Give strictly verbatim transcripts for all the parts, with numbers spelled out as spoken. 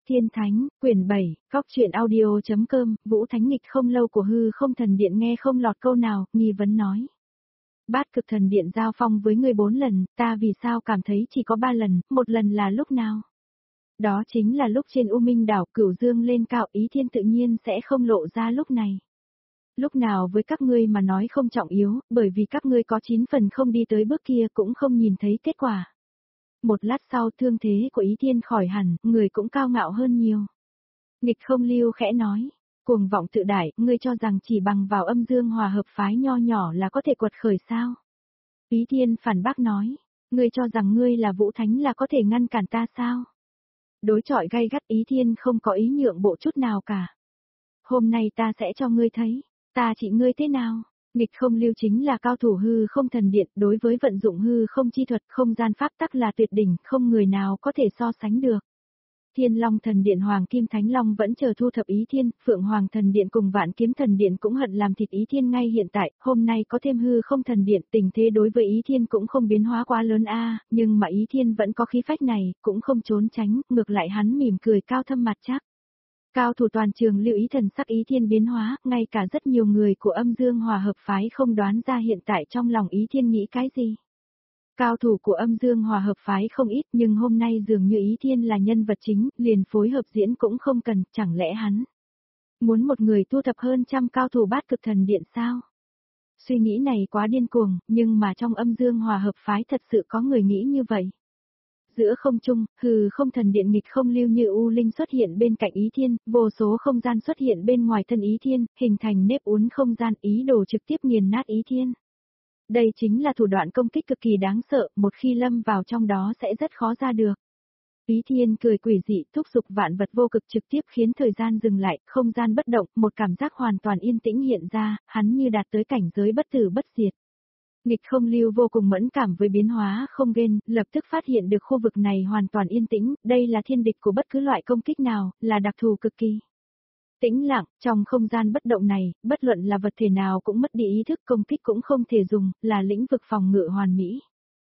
Tiên Thánh, quyển bảy, góc truyện audio.com, Vũ Thánh nghịch không lâu của hư không thần điện nghe không lọt câu nào, nghi vấn nói. Bát cực thần điện giao phong với người bốn lần, ta vì sao cảm thấy chỉ có ba lần, một lần là lúc nào? Đó chính là lúc trên U Minh đảo Cửu Dương lên cao, Ý Thiên tự nhiên sẽ không lộ ra lúc này. Lúc nào với các ngươi mà nói không trọng yếu, bởi vì các ngươi có chín phần không đi tới bước kia cũng không nhìn thấy kết quả. Một lát sau thương thế của Ý Thiên khỏi hẳn, người cũng cao ngạo hơn nhiều. Nghịch không lưu khẽ nói, cuồng vọng tự đại, ngươi cho rằng chỉ bằng vào âm dương hòa hợp phái nho nhỏ là có thể quật khởi sao? Ý Thiên phản bác nói, ngươi cho rằng ngươi là Vũ Thánh là có thể ngăn cản ta sao? Đối chọi gay gắt, Ý Thiên không có ý nhượng bộ chút nào cả. Hôm nay ta sẽ cho ngươi thấy, ta trị ngươi thế nào? Nghịch không lưu chính là cao thủ hư không thần điện, đối với vận dụng hư không chi thuật, không gian pháp tắc là tuyệt đỉnh, không người nào có thể so sánh được. Thiên Long thần điện Hoàng Kim Thánh Long vẫn chờ thu thập Ý Thiên, Phượng Hoàng thần điện cùng Vạn Kiếm thần điện cũng hận làm thịt Ý Thiên ngay hiện tại, hôm nay có thêm hư không thần điện, tình thế đối với Ý Thiên cũng không biến hóa quá lớn a, nhưng mà Ý Thiên vẫn có khí phách này, cũng không trốn tránh, ngược lại hắn mỉm cười cao thâm mặt chắc. Cao thủ toàn trường lưu ý thần sắc Ý Thiên biến hóa, ngay cả rất nhiều người của âm dương hòa hợp phái không đoán ra hiện tại trong lòng Ý Thiên nghĩ cái gì. Cao thủ của âm dương hòa hợp phái không ít nhưng hôm nay dường như Ý Thiên là nhân vật chính, liền phối hợp diễn cũng không cần, chẳng lẽ hắn muốn một người thu thập hơn trăm cao thủ bát cực thần điện sao? Suy nghĩ này quá điên cuồng, nhưng mà trong âm dương hòa hợp phái thật sự có người nghĩ như vậy. Giữa không trung, hừ không thần điện nghịch không lưu như U Linh xuất hiện bên cạnh Ý Thiên, vô số không gian xuất hiện bên ngoài thân Ý Thiên, hình thành nếp uốn không gian ý đồ trực tiếp nghiền nát Ý Thiên. Đây chính là thủ đoạn công kích cực kỳ đáng sợ, một khi lâm vào trong đó sẽ rất khó ra được. Ý Thiên cười quỷ dị, thúc giục vạn vật vô cực trực tiếp khiến thời gian dừng lại, không gian bất động, một cảm giác hoàn toàn yên tĩnh hiện ra, hắn như đạt tới cảnh giới bất tử bất diệt. Nghịch không lưu vô cùng mẫn cảm với biến hóa không ghen, lập tức phát hiện được khu vực này hoàn toàn yên tĩnh, đây là thiên địch của bất cứ loại công kích nào, là đặc thù cực kỳ. Tĩnh lặng, trong không gian bất động này, bất luận là vật thể nào cũng mất đi ý thức, công kích cũng không thể dùng, là lĩnh vực phòng ngự hoàn mỹ.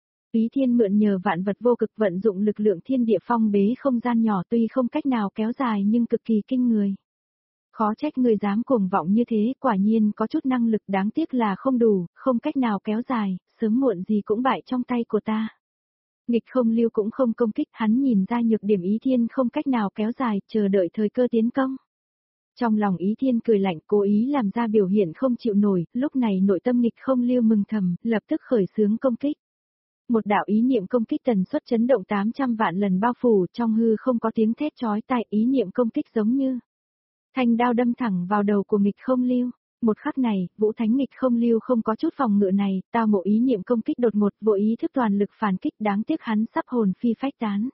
Ý Thiên mượn nhờ vạn vật vô cực vận dụng lực lượng thiên địa phong bế không gian nhỏ tuy không cách nào kéo dài nhưng cực kỳ kinh người. Khó trách người dám cuồng vọng như thế, quả nhiên có chút năng lực đáng tiếc là không đủ, không cách nào kéo dài, sớm muộn gì cũng bại trong tay của ta. Nghịch không lưu cũng không công kích, hắn nhìn ra nhược điểm Ý Thiên không cách nào kéo dài, chờ đợi thời cơ tiến công. Trong lòng Ý Thiên cười lạnh, cố ý làm ra biểu hiện không chịu nổi, lúc này nội tâm nghịch không lưu mừng thầm, lập tức khởi xướng công kích. Một đạo ý niệm công kích tần suất chấn động tám trăm vạn lần bao phủ, trong hư không có tiếng thét chói tai, ý niệm công kích giống như thanh đao đâm thẳng vào đầu của nghịch không lưu. Một khắc này, Vũ Thánh nghịch không lưu không có chút phòng ngự này, tao ngộ ý niệm công kích đột ngột, vô ý thức toàn lực phản kích, đáng tiếc hắn sắp hồn phi phách tán.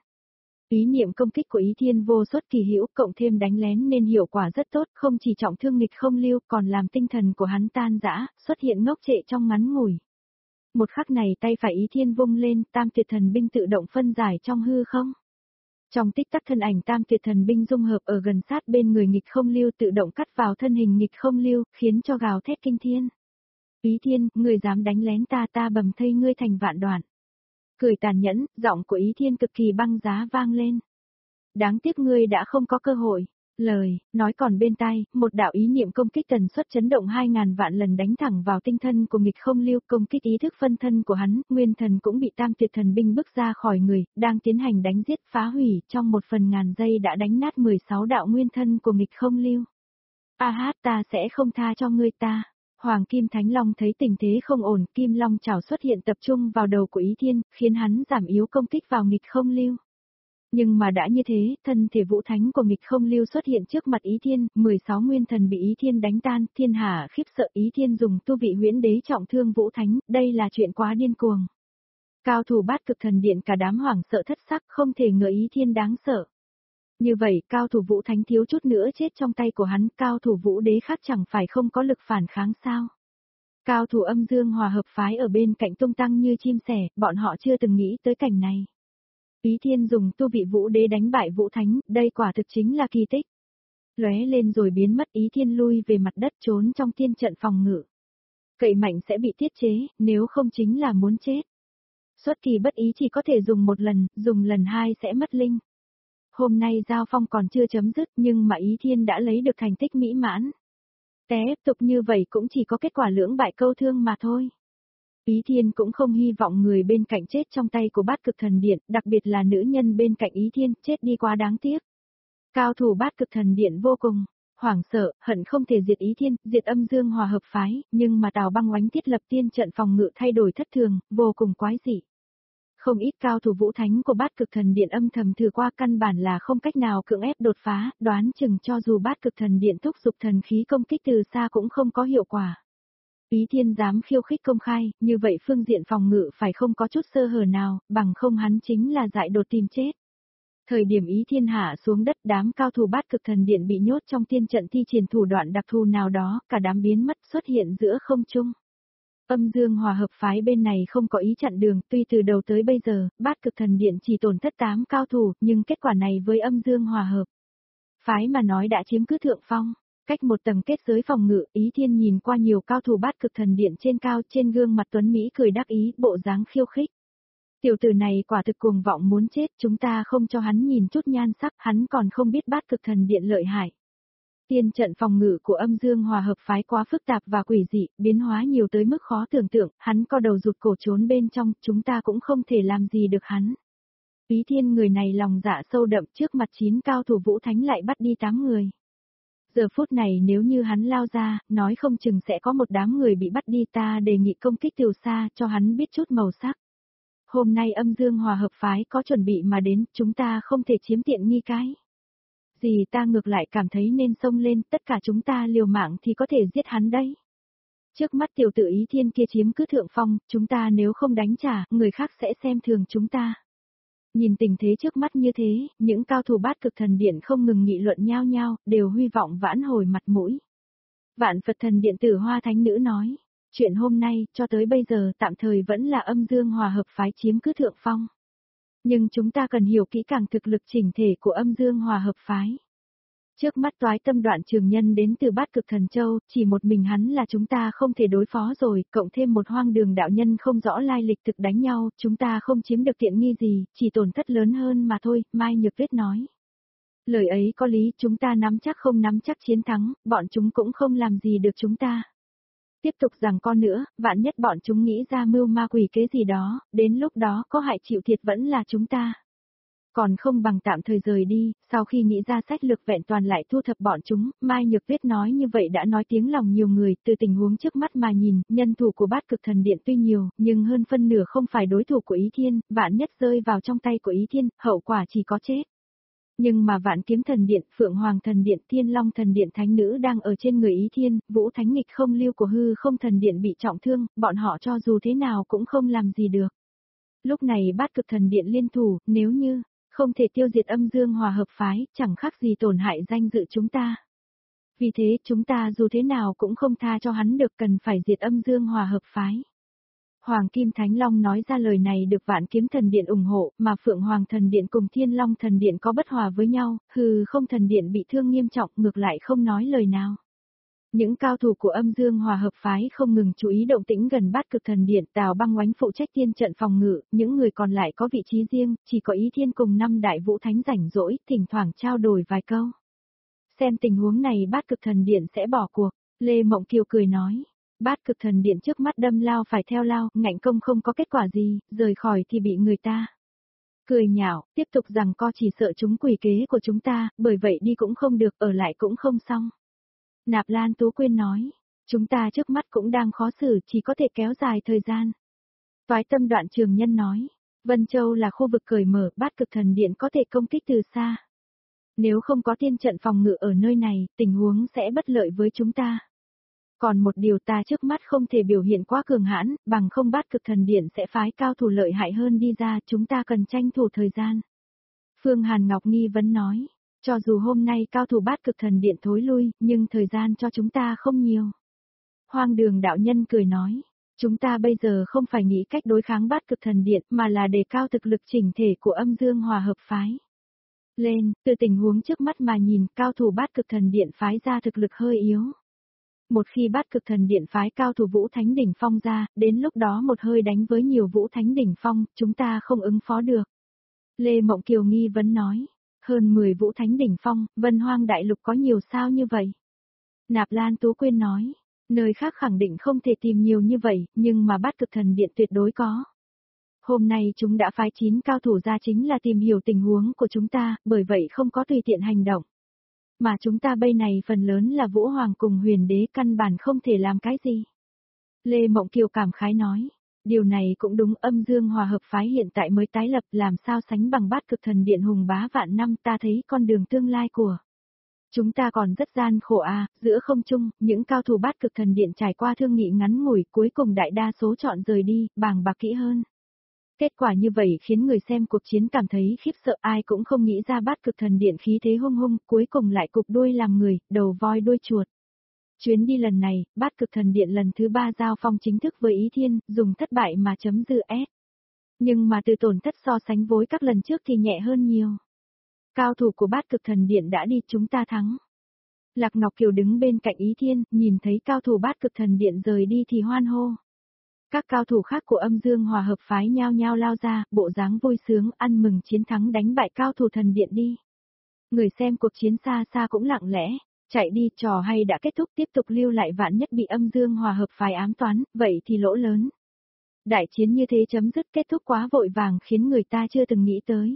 Ý niệm công kích của Ý Thiên vô xuất kỳ hữu, cộng thêm đánh lén nên hiệu quả rất tốt, không chỉ trọng thương nghịch không lưu, còn làm tinh thần của hắn tan rã, xuất hiện ngốc trệ trong ngắn ngủi. Một khắc này tay phải Ý Thiên vung lên, tam tuyệt thần binh tự động phân giải trong hư không. Trong tích tắc thân ảnh tam tuyệt thần binh dung hợp ở gần sát bên người nghịch không lưu tự động cắt vào thân hình nghịch không lưu, khiến cho gào thét kinh thiên. Ý Thiên, ngươi dám đánh lén ta, ta bầm thây ngươi thành vạn đoạn. Cười tàn nhẫn, giọng của Ý Thiên cực kỳ băng giá vang lên. Đáng tiếc ngươi đã không có cơ hội. Lời, nói còn bên tai, một đạo ý niệm công kích tần suất chấn động hai ngàn vạn lần đánh thẳng vào tinh thân của nghịch không lưu, công kích ý thức phân thân của hắn, nguyên thần cũng bị tam tuyệt thần binh bức ra khỏi người, đang tiến hành đánh giết phá hủy, trong một phần ngàn giây đã đánh nát mười sáu đạo nguyên thân của nghịch không lưu. A hát ta sẽ không tha cho ngươi ta. Hoàng Kim Thánh Long thấy tình thế không ổn, Kim Long chảo xuất hiện tập trung vào đầu của Ý Thiên, khiến hắn giảm yếu công kích vào nghịch không lưu. Nhưng mà đã như thế, thân thể Vũ Thánh của nghịch không lưu xuất hiện trước mặt Ý Thiên, mười sáu nguyên thần bị Ý Thiên đánh tan, thiên hạ khiếp sợ Ý Thiên dùng tu vị huyễn đế trọng thương Vũ Thánh, đây là chuyện quá điên cuồng. Cao thủ bát cực thần điện cả đám hoảng sợ thất sắc, không thể ngờ Ý Thiên đáng sợ. Như vậy, cao thủ Vũ Thánh thiếu chút nữa chết trong tay của hắn, cao thủ Vũ Đế khác chẳng phải không có lực phản kháng sao? Cao thủ âm dương hòa hợp phái ở bên cạnh tung tăng như chim sẻ, bọn họ chưa từng nghĩ tới cảnh này. Ý Thiên dùng tu vị Vũ Đế đánh bại Vũ Thánh, đây quả thực chính là kỳ tích. Lóe lên rồi biến mất, Ý Thiên lui về mặt đất trốn trong tiên trận phòng ngự. Cậy mạnh sẽ bị tiết chế, nếu không chính là muốn chết. Xuất kỳ bất ý chỉ có thể dùng một lần, dùng lần hai sẽ mất linh. Hôm nay giao phong còn chưa chấm dứt nhưng mà Ý Thiên đã lấy được thành tích mỹ mãn. Tiếp tục như vậy cũng chỉ có kết quả lưỡng bại câu thương mà thôi. Ý Thiên cũng không hy vọng người bên cạnh chết trong tay của bát cực thần điện, đặc biệt là nữ nhân bên cạnh Ý Thiên, chết đi quá đáng tiếc. Cao thủ bát cực thần điện vô cùng hoảng sợ, hận không thể diệt Ý Thiên, diệt Âm Dương Hòa Hợp phái, nhưng mà Tào Băng Oánh thiết lập tiên trận phòng ngự thay đổi thất thường, vô cùng quái dị. Không ít cao thủ vũ thánh của bát cực thần điện âm thầm thử qua căn bản là không cách nào cưỡng ép đột phá, đoán chừng cho dù bát cực thần điện thúc giục thần khí công kích từ xa cũng không có hiệu quả. Ý Thiên dám khiêu khích công khai, như vậy phương diện phòng ngự phải không có chút sơ hở nào, bằng không hắn chính là dại đột tìm chết. Thời điểm Ý Thiên hạ xuống đất, đám cao thủ bát cực thần điện bị nhốt trong tiên trận thi triển thủ đoạn đặc thù nào đó, cả đám biến mất xuất hiện giữa không trung. Âm Dương Hòa Hợp phái bên này không có ý chặn đường, tuy từ đầu tới bây giờ, bát cực thần điện chỉ tổn thất tám cao thủ, nhưng kết quả này với Âm Dương Hòa Hợp phái mà nói đã chiếm cứ thượng phong. Cách một tầng kết giới phòng ngự, Ý Thiên nhìn qua nhiều cao thủ bát cực thần điện trên cao, trên gương mặt tuấn Mỹ cười đắc ý, bộ dáng khiêu khích. Tiểu tử này quả thực cuồng vọng muốn chết, chúng ta không cho hắn nhìn chút nhan sắc, hắn còn không biết bát cực thần điện lợi hại. Tiên trận phòng ngự của Âm Dương Hòa Hợp phái quá phức tạp và quỷ dị, biến hóa nhiều tới mức khó tưởng tượng, hắn co đầu rụt cổ trốn bên trong, chúng ta cũng không thể làm gì được hắn. Ý Thiên người này lòng dạ sâu đậm, trước mặt chín cao thủ vũ thánh lại bắt đi tám người. Giờ phút này nếu như hắn lao ra, nói không chừng sẽ có một đám người bị bắt đi, ta đề nghị công kích từ xa cho hắn biết chút màu sắc. Hôm nay Âm Dương Hòa Hợp phái có chuẩn bị mà đến, chúng ta không thể chiếm tiện nghi cái. Gì ta ngược lại cảm thấy nên xông lên, tất cả chúng ta liều mạng thì có thể giết hắn đấy. Trước mắt tiểu tử Ý Thiên kia chiếm cứ thượng phong, chúng ta nếu không đánh trả, người khác sẽ xem thường chúng ta. Nhìn tình thế trước mắt như thế, những cao thủ bát cực thần điện không ngừng nghị luận nhao nhao, đều hy vọng vãn hồi mặt mũi. Vạn Phật thần điện Tử Hoa Thánh Nữ nói, chuyện hôm nay, cho tới bây giờ tạm thời vẫn là Âm Dương Hòa Hợp phái chiếm cứ thượng phong. Nhưng chúng ta cần hiểu kỹ càng thực lực chỉnh thể của Âm Dương Hòa Hợp phái. Trước mắt Toái Tâm Đoạn Trường Nhân đến từ bát cực thần châu, chỉ một mình hắn là chúng ta không thể đối phó rồi, cộng thêm một Hoang Đường đạo nhân không rõ lai lịch thực đánh nhau, chúng ta không chiếm được tiện nghi gì, chỉ tổn thất lớn hơn mà thôi, Mai Nhược Tuyết nói. Lời ấy có lý, chúng ta nắm chắc không nắm chắc chiến thắng, bọn chúng cũng không làm gì được chúng ta. Tiếp tục rằng con nữa, vạn nhất bọn chúng nghĩ ra mưu ma quỷ kế gì đó, đến lúc đó có hại chịu thiệt vẫn là chúng ta. Còn không bằng tạm thời rời đi, sau khi nghĩ ra sách lược vẹn toàn lại thu thập bọn chúng, Mai Nhược Tuyết nói như vậy đã nói tiếng lòng nhiều người, từ tình huống trước mắt mà nhìn, nhân thủ của bát cực thần điện tuy nhiều, nhưng hơn phân nửa không phải đối thủ của Ý Thiên, vạn nhất rơi vào trong tay của Ý Thiên, hậu quả chỉ có chết. Nhưng mà Vạn Kiếm Thần Điện, Phượng Hoàng Thần Điện, Thiên Long Thần Điện Thánh Nữ đang ở trên người Ý Thiên, Vũ Thánh Nghịch Không Lưu của Hư Không Thần Điện bị trọng thương, bọn họ cho dù thế nào cũng không làm gì được. Lúc này bát cực thần điện liên thủ, nếu như không thể tiêu diệt Âm Dương Hòa Hợp phái, chẳng khác gì tổn hại danh dự chúng ta. Vì thế chúng ta dù thế nào cũng không tha cho hắn được, cần phải diệt Âm Dương Hòa Hợp phái. Hoàng Kim Thánh Long nói ra lời này được Vạn Kiếm Thần Điện ủng hộ, mà Phượng Hoàng Thần Điện cùng Thiên Long Thần Điện có bất hòa với nhau, Hư Không Thần Điện bị thương nghiêm trọng, ngược lại không nói lời nào. Những cao thủ của Âm Dương Hòa Hợp phái không ngừng chú ý động tĩnh gần bát cực thần điện, Tào Băng Oánh phụ trách tiên trận phòng ngự, những người còn lại có vị trí riêng, chỉ có Ý Thiên cùng năm đại vũ thánh rảnh rỗi, thỉnh thoảng trao đổi vài câu. Xem tình huống này bát cực thần điện sẽ bỏ cuộc, Lê Mộng Kiều cười nói. Bát cực thần điện trước mắt đâm lao phải theo lao, ngạnh công không có kết quả gì, rời khỏi thì bị người ta cười nhạo, tiếp tục rằng co chỉ sợ chúng quỷ kế của chúng ta, bởi vậy đi cũng không được, ở lại cũng không xong. Nạp Lan Tú Quyên nói, chúng ta trước mắt cũng đang khó xử, chỉ có thể kéo dài thời gian. Toái Tâm Đoạn Trường Nhân nói, Vân Châu là khu vực cởi mở, bát cực thần điện có thể công kích từ xa. Nếu không có tiên trận phòng ngự ở nơi này, tình huống sẽ bất lợi với chúng ta. Còn một điều ta trước mắt không thể biểu hiện quá cường hãn, bằng không bát cực thần điện sẽ phái cao thủ lợi hại hơn đi ra, chúng ta cần tranh thủ thời gian. Phương Hàn Ngọc nghi vấn nói, cho dù hôm nay cao thủ bát cực thần điện thối lui, nhưng thời gian cho chúng ta không nhiều. Hoang Đường đạo nhân cười nói, chúng ta bây giờ không phải nghĩ cách đối kháng bát cực thần điện mà là đề cao thực lực chỉnh thể của Âm Dương Hòa Hợp phái. Lên, từ tình huống trước mắt mà nhìn, cao thủ bát cực thần điện phái ra thực lực hơi yếu. Một khi bát cực thần điện phái cao thủ Vũ Thánh Đỉnh Phong ra, đến lúc đó một hơi đánh với nhiều Vũ Thánh Đỉnh Phong, chúng ta không ứng phó được. Lê Mộng Kiều nghi vấn nói, Hơn mười vũ thánh đỉnh phong, Vân Hoang Đại Lục có nhiều sao như vậy? Nạp Lan Tú Quyên nói, nơi khác khẳng định không thể tìm nhiều như vậy, nhưng mà Bát Cực Thần Điện tuyệt đối có. Hôm nay chúng đã phái chín cao thủ ra chính là tìm hiểu tình huống của chúng ta, bởi vậy không có tùy tiện hành động. Mà chúng ta bây này phần lớn là Vũ Hoàng cùng Huyền Đế, căn bản không thể làm cái gì. Lê Mộng Kiều cảm khái nói, điều này cũng đúng, Âm Dương Hòa Hợp phái hiện tại mới tái lập, làm sao sánh bằng Bát Cực Thần Điện hùng bá vạn năm, ta thấy con đường tương lai của chúng ta còn rất gian khổ à, giữa không trung, những cao thủ Bát Cực Thần Điện trải qua thương nghị ngắn ngủi, cuối cùng đại đa số chọn rời đi, bàng bạc kỹ hơn. Kết quả như vậy khiến người xem cuộc chiến cảm thấy khiếp sợ, ai cũng không nghĩ ra Bát Cực Thần Điện khí thế hung hung, cuối cùng lại cục đuôi làm người, đầu voi đuôi chuột. Chuyến đi lần này, Bát Cực Thần Điện lần thứ ba giao phong chính thức với Ý Thiên, dùng thất bại mà chấm dư S. Nhưng mà từ tổn thất so sánh với các lần trước thì nhẹ hơn nhiều. Cao thủ của Bát Cực Thần Điện đã đi, chúng ta thắng. Lạc Ngọc Kiều đứng bên cạnh Ý Thiên, nhìn thấy cao thủ Bát Cực Thần Điện rời đi thì hoan hô. Các cao thủ khác của Âm Dương Hòa Hợp phái nhao nhao lao ra, bộ dáng vui sướng, ăn mừng chiến thắng đánh bại cao thủ thần điện đi. Người xem cuộc chiến xa xa cũng lặng lẽ, chạy đi, trò hay đã kết thúc, tiếp tục lưu lại vạn nhất bị Âm Dương Hòa Hợp phái ám toán, vậy thì lỗ lớn. Đại chiến như thế chấm dứt kết thúc quá vội vàng khiến người ta chưa từng nghĩ tới.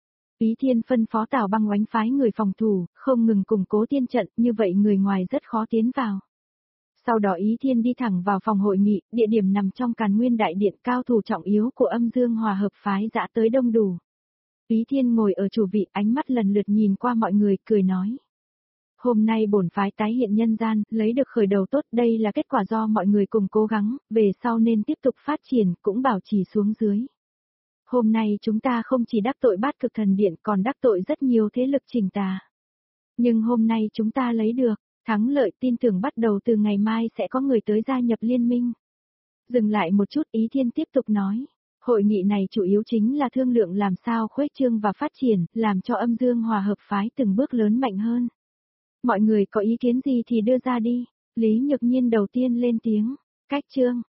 Ý Thiên phân phó Tào Băng Oánh phái người phòng thủ, không ngừng củng cố tiên trận, như vậy người ngoài rất khó tiến vào. Sau đó Ý Thiên đi thẳng vào phòng hội nghị, địa điểm nằm trong Càn Nguyên Đại Điện, cao thủ trọng yếu của Âm Dương Hòa Hợp phái dã tới đông đủ. Ý Thiên ngồi ở chủ vị, ánh mắt lần lượt nhìn qua mọi người, cười nói. Hôm nay bổn phái tái hiện nhân gian, lấy được khởi đầu tốt, đây là kết quả do mọi người cùng cố gắng, về sau nên tiếp tục phát triển, cũng bảo trì xuống dưới. Hôm nay chúng ta không chỉ đắc tội Bát Cực Thần Điện còn đắc tội rất nhiều thế lực chỉnh tà. Nhưng hôm nay chúng ta lấy được thắng lợi, tin tưởng bắt đầu từ ngày mai sẽ có người tới gia nhập liên minh. Dừng lại một chút, Ý Thiên tiếp tục nói. Hội nghị này chủ yếu chính là thương lượng làm sao khuếch trương và phát triển, làm cho Âm Dương Hòa Hợp phái từng bước lớn mạnh hơn. Mọi người có ý kiến gì thì đưa ra đi. Lý Nhược Nhiên đầu tiên lên tiếng. Cách trương.